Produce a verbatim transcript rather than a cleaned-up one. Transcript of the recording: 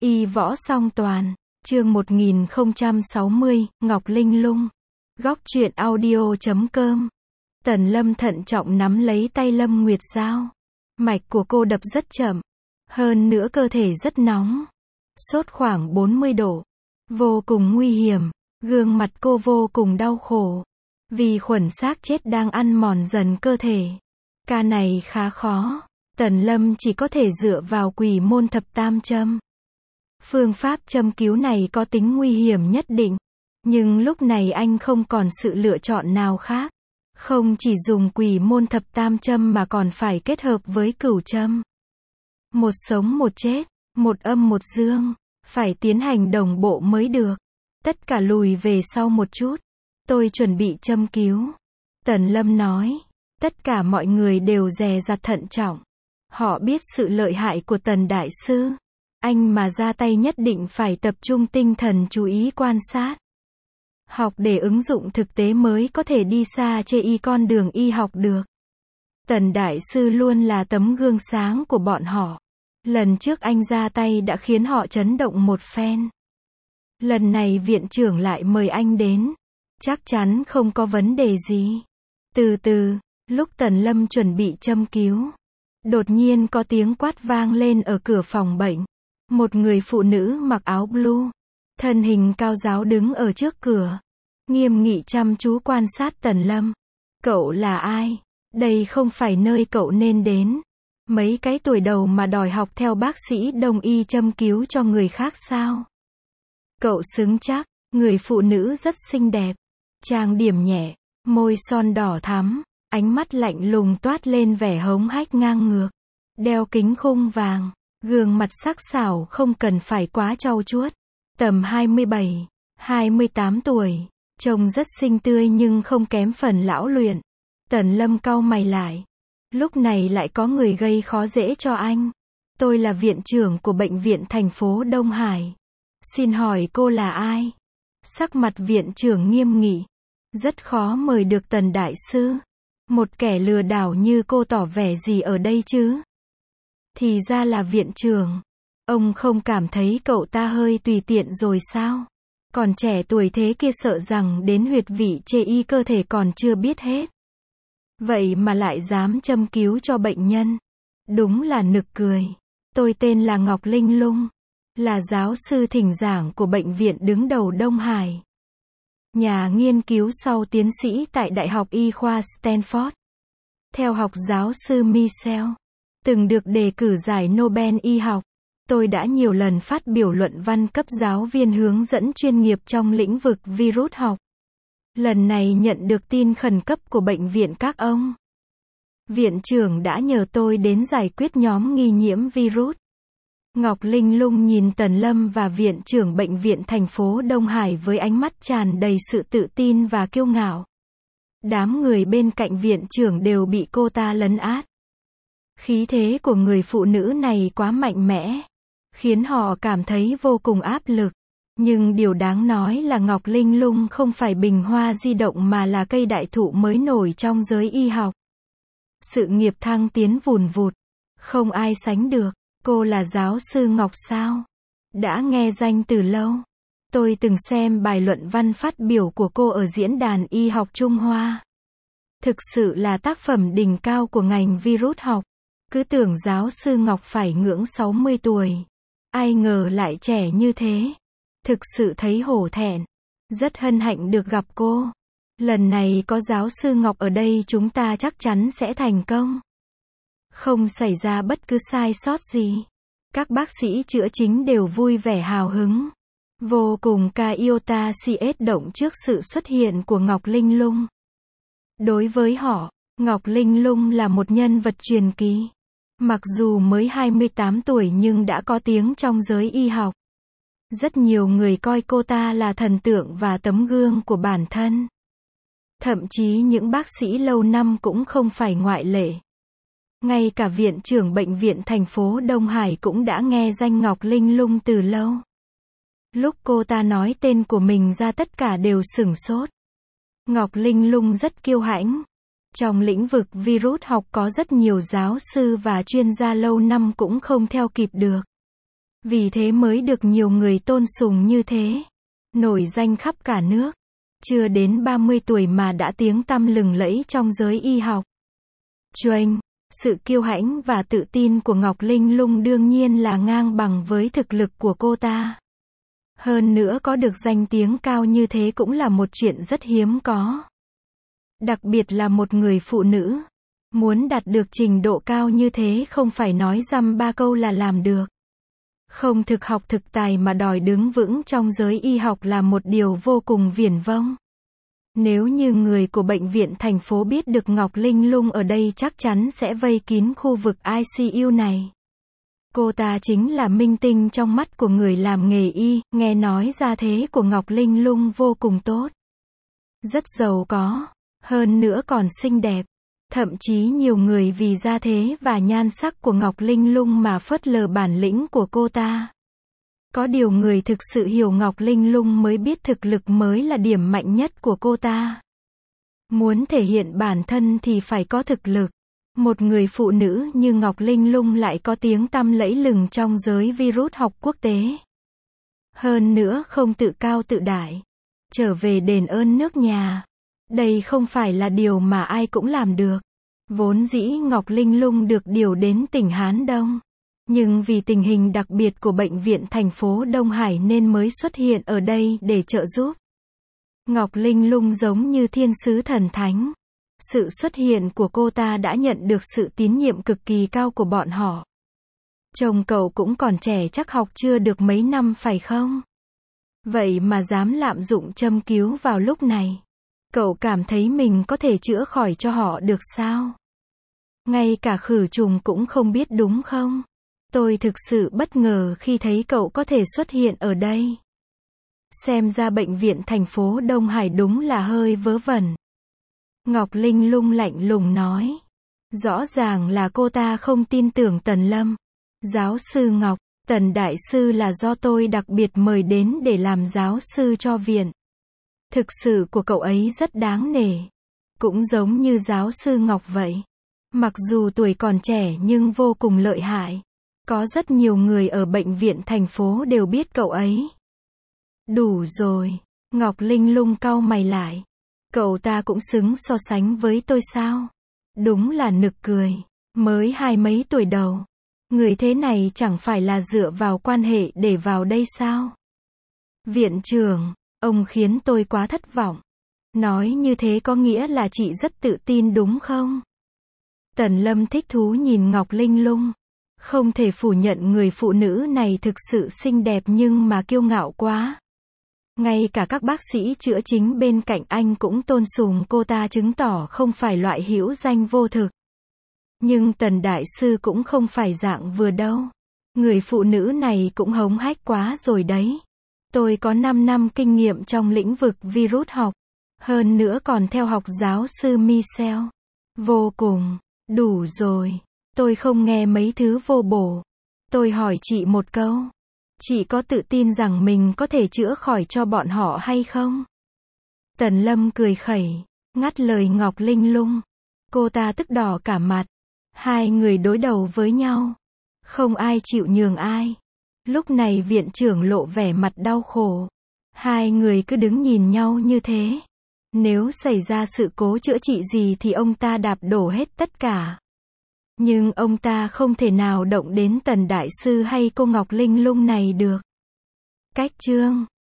Y võ song toàn, chương một nghìn không trăm sáu mươi, Ngọc Linh Lung. Góc truyện audio chấm com. Tần Lâm thận trọng nắm lấy tay Lâm Nguyệt Giao. Mạch của cô đập rất chậm. Hơn nữa cơ thể rất nóng. Sốt khoảng bốn mươi độ. Vô cùng nguy hiểm. Gương mặt cô vô cùng đau khổ. Vì khuẩn xác chết đang ăn mòn dần cơ thể. Ca này khá khó. Tần Lâm chỉ có thể dựa vào quỷ môn thập tam châm. Phương pháp châm cứu này có tính nguy hiểm nhất định. Nhưng lúc này anh không còn sự lựa chọn nào khác. Không chỉ dùng quỷ môn thập tam châm mà còn phải kết hợp với cửu châm. Một sống một chết, một âm một dương. Phải tiến hành đồng bộ mới được. Tất cả lùi về sau một chút. Tôi chuẩn bị châm cứu. Tần Lâm nói. Tất cả mọi người đều dè dặt thận trọng. Họ biết sự lợi hại của Tần Đại Sư. Anh mà ra tay nhất định phải tập trung tinh thần chú ý quan sát. Học để ứng dụng thực tế mới có thể đi xa trên y con đường y học được. Tần Đại Sư luôn là tấm gương sáng của bọn họ. Lần trước anh ra tay đã khiến họ chấn động một phen. Lần này viện trưởng lại mời anh đến. Chắc chắn không có vấn đề gì. Từ từ, lúc Tần Lâm chuẩn bị châm cứu. Đột nhiên có tiếng quát vang lên ở cửa phòng bệnh. Một người phụ nữ mặc áo blue, thân hình cao ráo đứng ở trước cửa. Nghiêm nghị chăm chú quan sát Tần Lâm. Cậu là ai? Đây không phải nơi cậu nên đến. Mấy cái tuổi đầu mà đòi học theo bác sĩ đông y châm cứu cho người khác sao? Cậu xứng chắc, người phụ nữ rất xinh đẹp. Trang điểm nhẹ, môi son đỏ thắm, ánh mắt lạnh lùng toát lên vẻ hống hách ngang ngược. Đeo kính khung vàng. Gương mặt sắc sảo không cần phải quá trau chuốt. Tầm hai mươi bảy, hai mươi tám tuổi. Trông rất xinh tươi nhưng không kém phần lão luyện. Tần Lâm cau mày lại. Lúc này lại có người gây khó dễ cho anh. Tôi là viện trưởng của bệnh viện thành phố Đông Hải. Xin hỏi cô là ai? Sắc mặt viện trưởng nghiêm nghị. Rất khó mời được Tần Đại Sư. Một kẻ lừa đảo như cô tỏ vẻ gì ở đây chứ? Thì ra là viện trưởng. Ông không cảm thấy cậu ta hơi tùy tiện rồi sao? Còn trẻ tuổi thế kia sợ rằng đến huyệt vị chê y cơ thể còn chưa biết hết. Vậy mà lại dám châm cứu cho bệnh nhân. Đúng là nực cười. Tôi tên là Ngọc Linh Lung. Là giáo sư thỉnh giảng của bệnh viện đứng đầu Đông Hải. Nhà nghiên cứu sau tiến sĩ tại Đại học Y khoa Stanford. Theo học giáo sư Michel. Từng được đề cử giải Nobel y học. Tôi đã nhiều lần phát biểu luận văn cấp giáo viên hướng dẫn chuyên nghiệp trong lĩnh vực virus học. Lần này nhận được tin khẩn cấp của bệnh viện các ông. Viện trưởng đã nhờ tôi đến giải quyết nhóm nghi nhiễm virus. Ngọc Linh Lung nhìn Tần Lâm và viện trưởng bệnh viện thành phố Đông Hải với ánh mắt tràn đầy sự tự tin và kiêu ngạo. Đám người bên cạnh viện trưởng đều bị cô ta lấn át. Khí thế của người phụ nữ này quá mạnh mẽ, khiến họ cảm thấy vô cùng áp lực. Nhưng điều đáng nói là Ngọc Linh Lung không phải bình hoa di động mà là cây đại thụ mới nổi trong giới y học. Sự nghiệp thăng tiến vùn vụt, không ai sánh được. Cô là giáo sư Ngọc sao? Đã nghe danh từ lâu. Tôi từng xem bài luận văn phát biểu của cô ở diễn đàn y học Trung Hoa. Thực sự là tác phẩm đỉnh cao của ngành virus học. Cứ tưởng giáo sư Ngọc phải ngưỡng sáu mươi tuổi. Ai ngờ lại trẻ như thế. Thực sự thấy hổ thẹn. Rất hân hạnh được gặp cô. Lần này có giáo sư Ngọc ở đây chúng ta chắc chắn sẽ thành công. Không xảy ra bất cứ sai sót gì. Các bác sĩ chữa chính đều vui vẻ hào hứng. Vô cùng ca iota cs động trước sự xuất hiện của Ngọc Linh Lung. Đối với họ, Ngọc Linh Lung là một nhân vật truyền kỳ. Mặc dù mới hai mươi tám tuổi nhưng đã có tiếng trong giới y học. Rất nhiều người coi cô ta là thần tượng và tấm gương của bản thân. Thậm chí những bác sĩ lâu năm cũng không phải ngoại lệ. Ngay cả viện trưởng bệnh viện thành phố Đông Hải cũng đã nghe danh Ngọc Linh Lung từ lâu. Lúc cô ta nói tên của mình ra tất cả đều sửng sốt. Ngọc Linh Lung rất kiêu hãnh. Trong lĩnh vực virus học có rất nhiều giáo sư và chuyên gia lâu năm cũng không theo kịp được. Vì thế mới được nhiều người tôn sùng như thế. Nổi danh khắp cả nước. Chưa đến ba mươi tuổi mà đã tiếng tăm lừng lẫy trong giới y học. Chênh, sự kiêu hãnh và tự tin của Ngọc Linh Lung đương nhiên là ngang bằng với thực lực của cô ta. Hơn nữa có được danh tiếng cao như thế cũng là một chuyện rất hiếm có. Đặc biệt là một người phụ nữ. Muốn đạt được trình độ cao như thế không phải nói dăm ba câu là làm được. Không thực học thực tài mà đòi đứng vững trong giới y học là một điều vô cùng viển vông. Nếu như người của bệnh viện thành phố biết được Ngọc Linh Lung ở đây chắc chắn sẽ vây kín khu vực i xê u này. Cô ta chính là minh tinh trong mắt của người làm nghề y, nghe nói gia thế của Ngọc Linh Lung vô cùng tốt. Rất giàu có, hơn nữa còn xinh đẹp. Thậm chí nhiều người vì gia thế và nhan sắc của Ngọc Linh Lung mà phớt lờ bản lĩnh của cô ta. Có điều người thực sự hiểu Ngọc Linh Lung mới biết thực lực mới là điểm mạnh nhất của cô ta. Muốn thể hiện bản thân thì phải có thực lực. Một người phụ nữ như Ngọc Linh Lung lại có tiếng tăm lẫy lừng trong giới virus học quốc tế. Hơn nữa không tự cao tự đại. Trở về đền ơn nước nhà. Đây không phải là điều mà ai cũng làm được. Vốn dĩ Ngọc Linh Lung được điều đến tỉnh Hán Đông. Nhưng vì tình hình đặc biệt của bệnh viện thành phố Đông Hải nên mới xuất hiện ở đây để trợ giúp. Ngọc Linh Lung giống như thiên sứ thần thánh. Sự xuất hiện của cô ta đã nhận được sự tín nhiệm cực kỳ cao của bọn họ. Chồng cậu cũng còn trẻ chắc học chưa được mấy năm phải không? Vậy mà dám lạm dụng châm cứu vào lúc này. Cậu cảm thấy mình có thể chữa khỏi cho họ được sao? Ngay cả khử trùng cũng không biết đúng không? Tôi thực sự bất ngờ khi thấy cậu có thể xuất hiện ở đây. Xem ra bệnh viện thành phố Đông Hải đúng là hơi vớ vẩn. Ngọc Linh Lung lạnh lùng nói. Rõ ràng là cô ta không tin tưởng Tần Lâm. Giáo sư Ngọc, Tần Đại Sư là do tôi đặc biệt mời đến để làm giáo sư cho viện. Thực sự của cậu ấy rất đáng nể. Cũng giống như giáo sư Ngọc vậy. Mặc dù tuổi còn trẻ nhưng vô cùng lợi hại. Có rất nhiều người ở bệnh viện thành phố đều biết cậu ấy. Đủ rồi. Ngọc Linh Lung cau mày lại. Cậu ta cũng xứng so sánh với tôi sao? Đúng là nực cười. Mới hai mấy tuổi đầu. Người thế này chẳng phải là dựa vào quan hệ để vào đây sao? Viện trưởng, ông khiến tôi quá thất vọng. Nói như thế có nghĩa là chị rất tự tin đúng không? Tần Lâm thích thú nhìn Ngọc Linh Lung. Không thể phủ nhận người phụ nữ này thực sự xinh đẹp nhưng mà kiêu ngạo quá. Ngay cả các bác sĩ chữa chính bên cạnh anh cũng tôn sùng cô ta chứng tỏ không phải loại hữu danh vô thực. Nhưng Tần Đại Sư cũng không phải dạng vừa đâu. Người phụ nữ này cũng hống hách quá rồi đấy. Tôi có năm năm kinh nghiệm trong lĩnh vực virus học. Hơn nữa còn theo học giáo sư Michel. Vô cùng. Đủ rồi. Tôi không nghe mấy thứ vô bổ. Tôi hỏi chị một câu. Chị có tự tin rằng mình có thể chữa khỏi cho bọn họ hay không? Tần Lâm cười khẩy, ngắt lời Ngọc Linh Lung. Cô ta tức đỏ cả mặt. Hai người đối đầu với nhau. Không ai chịu nhường ai. Lúc này viện trưởng lộ vẻ mặt đau khổ. Hai người cứ đứng nhìn nhau như thế. Nếu xảy ra sự cố chữa trị gì thì ông ta đạp đổ hết tất cả. Nhưng ông ta không thể nào động đến Tần Đại Sư hay cô Ngọc Linh Lung này được. Cách chương